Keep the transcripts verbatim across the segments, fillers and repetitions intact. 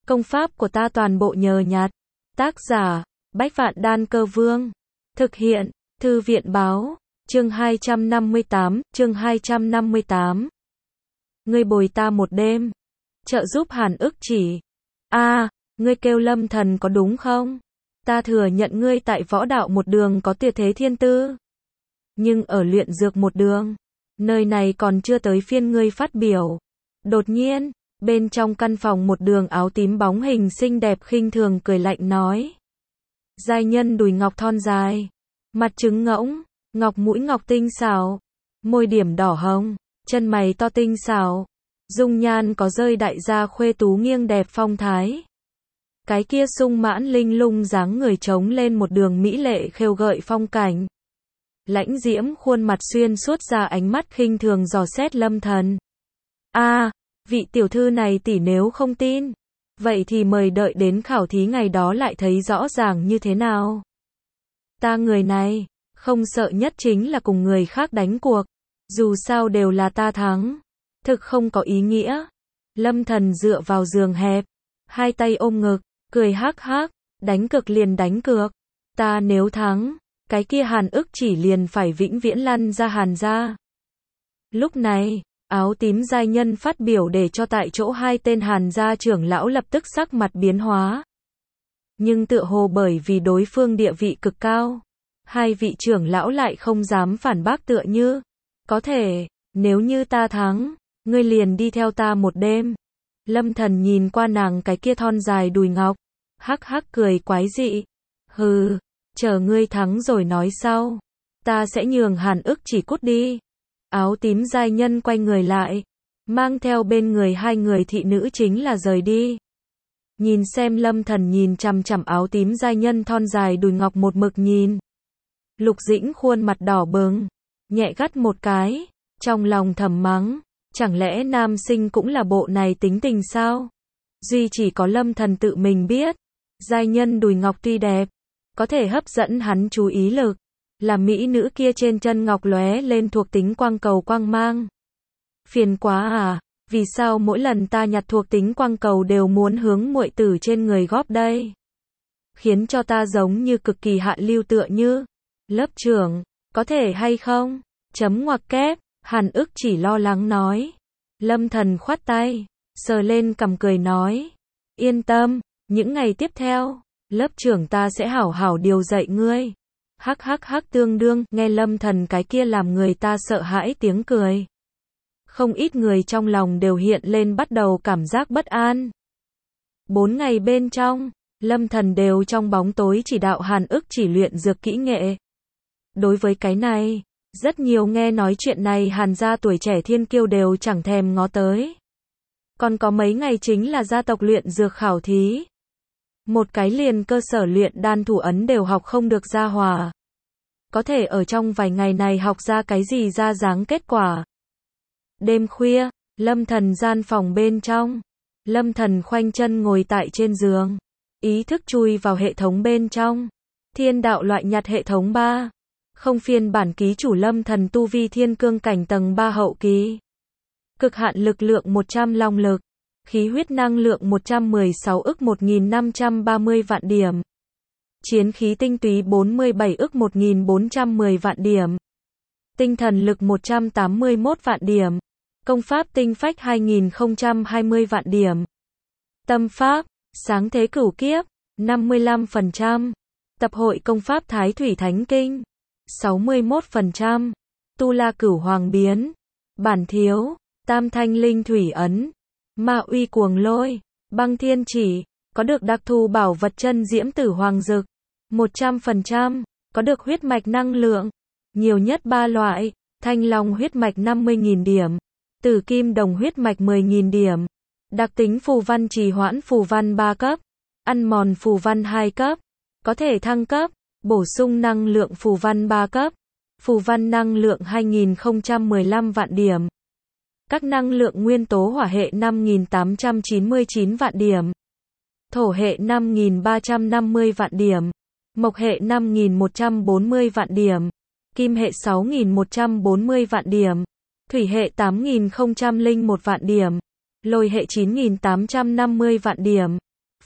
Công pháp của ta toàn bộ nhờ nhặt. Tác giả, Bách Vạn Đan Cơ Vương. Thực hiện, Thư viện Báo. Chương hai trăm năm mươi tám, chương hai trăm năm mươi tám. Ngươi bồi ta một đêm. Trợ giúp Hàn Ức Chỉ. A, à, ngươi kêu Lâm Thần có đúng không? Ta thừa nhận ngươi tại võ đạo một đường có tuyệt thế thiên tư. Nhưng ở luyện dược một đường, nơi này còn chưa tới phiên ngươi phát biểu. Đột nhiên, bên trong căn phòng một đường áo tím bóng hình xinh đẹp khinh thường cười lạnh nói. Giai nhân đùi ngọc thon dài, mặt trứng ngỗng, ngọc mũi ngọc tinh xảo, môi điểm đỏ hồng, chân mày to tinh xảo, dung nhan có rơi đại gia khuê tú nghiêng đẹp phong thái. Cái kia sung mãn linh lung dáng người trống lên một đường mỹ lệ khêu gợi phong cảnh. Lãnh diễm khuôn mặt xuyên suốt ra ánh mắt khinh thường dò xét Lâm Thần. A, à, vị tiểu thư này tỷ nếu không tin, vậy thì mời đợi đến khảo thí ngày đó lại thấy rõ ràng như thế nào. Ta người này, không sợ nhất chính là cùng người khác đánh cuộc, dù sao đều là ta thắng, thực không có ý nghĩa. Lâm Thần dựa vào giường hẹp, hai tay ôm ngực, cười hắc hắc, đánh cược liền đánh cược, ta nếu thắng, cái kia Hàn Ức Chỉ liền phải vĩnh viễn lăn ra Hàn gia. Lúc này, áo tím giai nhân phát biểu để cho tại chỗ hai tên Hàn gia trưởng lão lập tức sắc mặt biến hóa. Nhưng tựa hồ bởi vì đối phương địa vị cực cao, hai vị trưởng lão lại không dám phản bác tựa như, có thể, nếu như ta thắng, ngươi liền đi theo ta một đêm. Lâm Thần nhìn qua nàng cái kia thon dài đùi ngọc, hắc hắc cười quái dị. Hừ, chờ ngươi thắng rồi nói sau, ta sẽ nhường Hàn Ức Chỉ cút đi. Áo tím giai nhân quay người lại, mang theo bên người hai người thị nữ chính là rời đi. Nhìn xem Lâm Thần nhìn chằm chằm áo tím giai nhân thon dài đùi ngọc một mực nhìn. Lục Dĩnh khuôn mặt đỏ bừng, nhẹ gắt một cái, trong lòng thầm mắng, chẳng lẽ nam sinh cũng là bộ này tính tình sao? Duy chỉ có Lâm Thần tự mình biết, giai nhân đùi ngọc tuy đẹp, có thể hấp dẫn hắn chú ý lực, là mỹ nữ kia trên chân ngọc lóe lên thuộc tính quang cầu quang mang. Phiền quá à, vì sao mỗi lần ta nhặt thuộc tính quang cầu đều muốn hướng muội tử trên người góp đây? Khiến cho ta giống như cực kỳ hạ lưu tựa như. Lớp trưởng, có thể hay không? Chấm ngoặc kép, Hàn Ức Chỉ lo lắng nói. Lâm Thần khoát tay, sờ lên cằm cười nói. Yên tâm, những ngày tiếp theo, lớp trưởng ta sẽ hảo hảo điều dạy ngươi. Hắc hắc hắc tương đương, nghe Lâm Thần cái kia làm người ta sợ hãi tiếng cười. Không ít người trong lòng đều hiện lên bắt đầu cảm giác bất an. Bốn ngày bên trong, Lâm Thần đều trong bóng tối chỉ đạo Hàn Ức Chỉ luyện dược kỹ nghệ. Đối với cái này, rất nhiều nghe nói chuyện này Hàn gia tuổi trẻ thiên kiêu đều chẳng thèm ngó tới. Còn có mấy ngày chính là gia tộc luyện dược khảo thí. Một cái liền cơ sở luyện đan thủ ấn đều học không được ra hòa. Có thể ở trong vài ngày này học ra cái gì ra dáng kết quả. Đêm khuya, Lâm Thần gian phòng bên trong. Lâm Thần khoanh chân ngồi tại trên giường. Ý thức chui vào hệ thống bên trong. Thiên đạo loại nhặt hệ thống ba. Không phiên bản ký chủ Lâm Thần tu vi thiên cương cảnh tầng ba hậu kỳ. Cực hạn lực lượng một trăm long lực. Khí huyết năng lượng một trăm mười sáu ức một nghìn năm trăm ba mươi vạn điểm. Chiến khí tinh túy bốn mươi bảy ức một nghìn bốn trăm mười vạn điểm. Tinh thần lực một trăm tám mươi mốt vạn điểm. Công pháp tinh phách hai nghìn không trăm hai mươi vạn điểm. Tâm pháp, sáng thế cửu kiếp, năm mươi lăm phần trăm. Tập hội công pháp Thái Thủy Thánh Kinh, sáu mươi mốt phần trăm. Tu La Cửu Hoàng Biến, Bản Thiếu, Tam Thanh Linh Thủy Ấn, Ma Uy Cuồng Lôi, Băng Thiên Chỉ, có được đặc thù bảo vật chân diễm tử hoàng dực, một trăm phần trăm, có được huyết mạch năng lượng, nhiều nhất ba loại, Thanh Long huyết mạch năm mươi nghìn điểm, Tử Kim Đồng huyết mạch mười nghìn điểm, đặc tính phù văn trì hoãn phù văn ba cấp, ăn mòn phù văn hai cấp, có thể thăng cấp, bổ sung năng lượng phù văn ba cấp, phù văn năng lượng hai nghìn không trăm mười lăm vạn điểm. Các năng lượng nguyên tố hỏa hệ năm nghìn tám trăm chín mươi chín vạn điểm, thổ hệ năm nghìn ba trăm năm mươi vạn điểm, mộc hệ năm nghìn một trăm bốn mươi vạn điểm, kim hệ sáu nghìn một trăm bốn mươi vạn điểm, thủy hệ tám nghìn không trăm lẻ một vạn điểm, lôi hệ chín nghìn tám trăm năm mươi vạn điểm,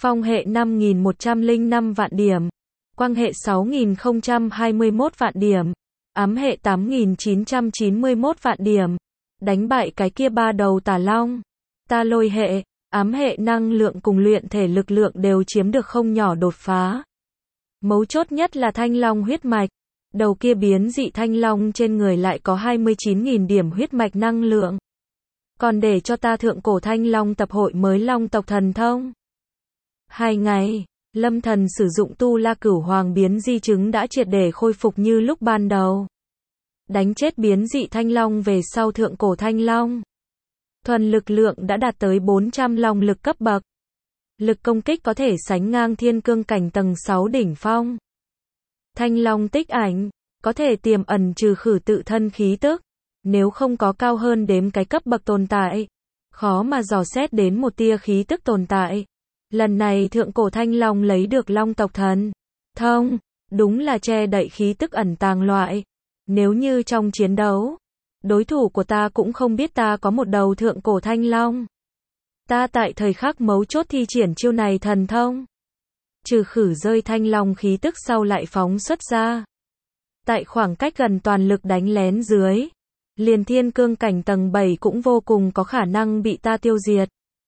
Phong hệ năm nghìn một trăm lẻ năm vạn điểm. Quang hệ sáu nghìn không trăm hai mươi mốt vạn điểm. Ám hệ tám nghìn chín trăm chín mươi mốt vạn điểm. Đánh bại cái kia ba đầu tà long. Ta lôi hệ, ám hệ năng lượng cùng luyện thể lực lượng đều chiếm được không nhỏ đột phá. Mấu chốt nhất là thanh long huyết mạch. Đầu kia biến dị thanh long trên người lại có hai mươi chín nghìn điểm huyết mạch năng lượng. Còn để cho ta thượng cổ thanh long tập hội mới long tộc thần thông. Hai ngày, Lâm Thần sử dụng tu la cửu hoàng biến di chứng đã triệt để khôi phục như lúc ban đầu. Đánh chết biến dị thanh long về sau thượng cổ thanh long. Thuần lực lượng đã đạt tới bốn trăm long lực cấp bậc. Lực công kích có thể sánh ngang thiên cương cảnh tầng sáu đỉnh phong. Thanh long tích ảnh, có thể tiềm ẩn trừ khử tự thân khí tức. Nếu không có cao hơn đếm cái cấp bậc tồn tại, khó mà dò xét đến một tia khí tức tồn tại. Lần này thượng cổ thanh long lấy được long tộc thần thông, đúng là che đậy khí tức ẩn tàng loại. Nếu như trong chiến đấu, đối thủ của ta cũng không biết ta có một đầu thượng cổ thanh long. Ta tại thời khắc mấu chốt thi triển chiêu này thần thông. Trừ khử rơi thanh long khí tức sau lại phóng xuất ra. Tại khoảng cách gần toàn lực đánh lén dưới. Liền thiên cương cảnh tầng bảy cũng vô cùng có khả năng bị ta tiêu diệt.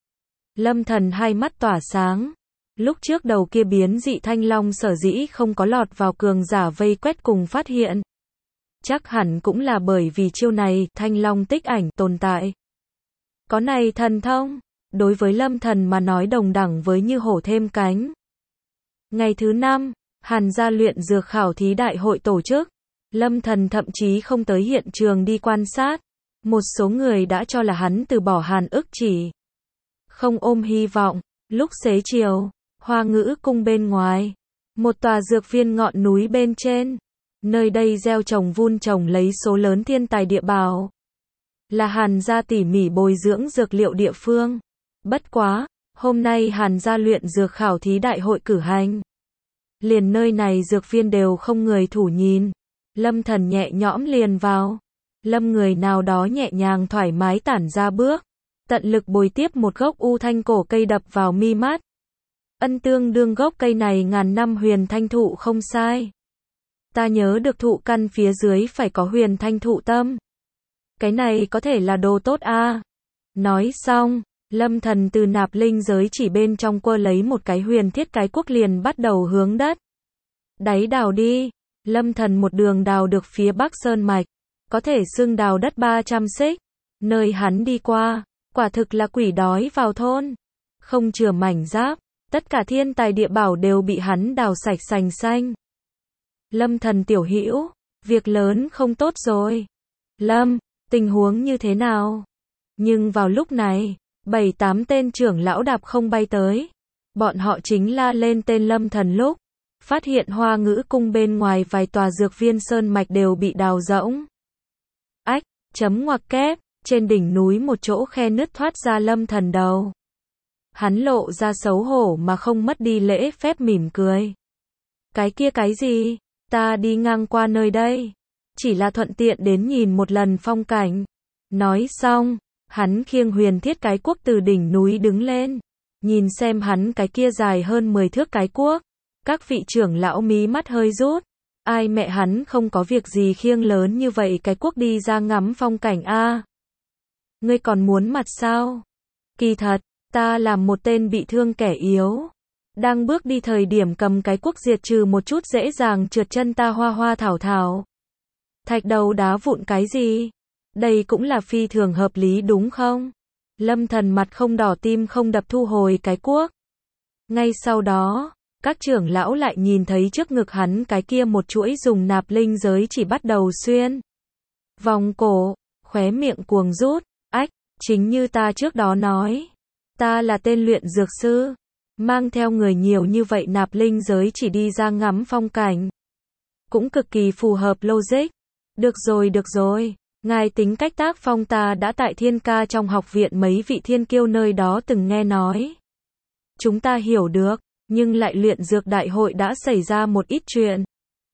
Lâm Thần hai mắt tỏa sáng. Lúc trước đầu kia biến dị thanh long sở dĩ không có lọt vào cường giả vây quét cùng phát hiện. Chắc hẳn cũng là bởi vì chiêu này, thanh long tích ảnh tồn tại. Có này thần thông, đối với Lâm Thần mà nói đồng đẳng với như hổ thêm cánh. Ngày thứ năm, Hàn gia luyện dược khảo thí đại hội tổ chức. Lâm Thần thậm chí không tới hiện trường đi quan sát. Một số người đã cho là hắn từ bỏ Hàn ức chỉ. Không ôm hy vọng. Lúc xế chiều, Hoa Ngữ cung bên ngoài. Một tòa dược viên ngọn núi bên trên. Nơi đây gieo trồng vun trồng lấy số lớn thiên tài địa bảo. Là Hàn gia tỉ mỉ bồi dưỡng dược liệu địa phương. Bất quá, hôm nay Hàn gia luyện dược khảo thí đại hội cử hành. Liền nơi này dược viên đều không người thủ nhìn. Lâm Thần nhẹ nhõm liền vào. Lâm người nào đó nhẹ nhàng thoải mái tản ra bước. Tận lực bồi tiếp một gốc u thanh cổ cây đập vào mi mắt. Ân tương đương gốc cây này ngàn năm huyền thanh thụ không sai. Ta nhớ được thụ căn phía dưới phải có huyền thanh thụ tâm. Cái này có thể là đồ tốt a. À. Nói xong, Lâm Thần từ nạp linh giới chỉ bên trong quơ lấy một cái huyền thiết cái cuốc liền bắt đầu hướng đất. Đáy đào đi. Lâm Thần một đường đào được phía bắc sơn mạch. Có thể xưng đào đất ba trăm xích. Nơi hắn đi qua, quả thực là quỷ đói vào thôn. Không chừa mảnh giáp. Tất cả thiên tài địa bảo đều bị hắn đào sạch sành xanh. Lâm Thần tiểu hữu, việc lớn không tốt rồi. Lâm, tình huống như thế nào? Nhưng vào lúc này, bảy tám tên trưởng lão đạp không bay tới. Bọn họ chính la lên tên Lâm Thần lúc. Phát hiện Hoa Ngữ cung bên ngoài vài tòa dược viên sơn mạch đều bị đào rỗng. Ách, chấm ngoặc kép, trên đỉnh núi một chỗ khe nứt thoát ra Lâm Thần đầu. Hắn lộ ra xấu hổ mà không mất đi lễ phép mỉm cười. Cái kia cái gì? Ta đi ngang qua nơi đây. Chỉ là thuận tiện đến nhìn một lần phong cảnh. Nói xong, hắn khiêng huyền thiết cái cuốc từ đỉnh núi đứng lên. Nhìn xem hắn cái kia dài hơn mười thước cái cuốc. Các vị trưởng lão mí mắt hơi rút. Ai mẹ hắn không có việc gì khiêng lớn như vậy cái cuốc đi ra ngắm phong cảnh a? À? Ngươi còn muốn mặt sao? Kỳ thật, ta làm một tên bị thương kẻ yếu. Đang bước đi thời điểm cầm cái cuốc diệt trừ một chút dễ dàng trượt chân ta hoa hoa thảo thảo. Thạch đầu đá vụn cái gì? Đây cũng là phi thường hợp lý đúng không? Lâm Thần mặt không đỏ tim không đập thu hồi cái cuốc. Ngay sau đó, các trưởng lão lại nhìn thấy trước ngực hắn cái kia một chuỗi dùng nạp linh giới chỉ bắt đầu xuyên. Vòng cổ, khóe miệng cuồng rút, ách, chính như ta trước đó nói. Ta là tên luyện dược sư. Mang theo người nhiều như vậy nạp linh giới chỉ đi ra ngắm phong cảnh. Cũng cực kỳ phù hợp logic. Được rồi được rồi, ngài tính cách tác phong ta đã tại thiên ca trong học viện mấy vị thiên kiêu nơi đó từng nghe nói. Chúng ta hiểu được, nhưng lại luyện dược đại hội đã xảy ra một ít chuyện.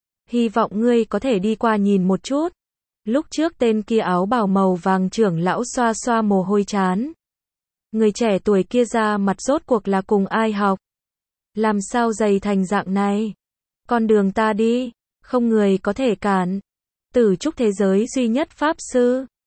Hy vọng ngươi có thể đi qua nhìn một chút. Lúc trước tên kia áo bào màu vàng trưởng lão xoa xoa mồ hôi chán. Người trẻ tuổi kia ra mặt rốt cuộc là cùng ai học. Làm sao dày thành dạng này? Con đường ta đi, không người có thể cản. Tử trúc thế giới duy nhất pháp sư.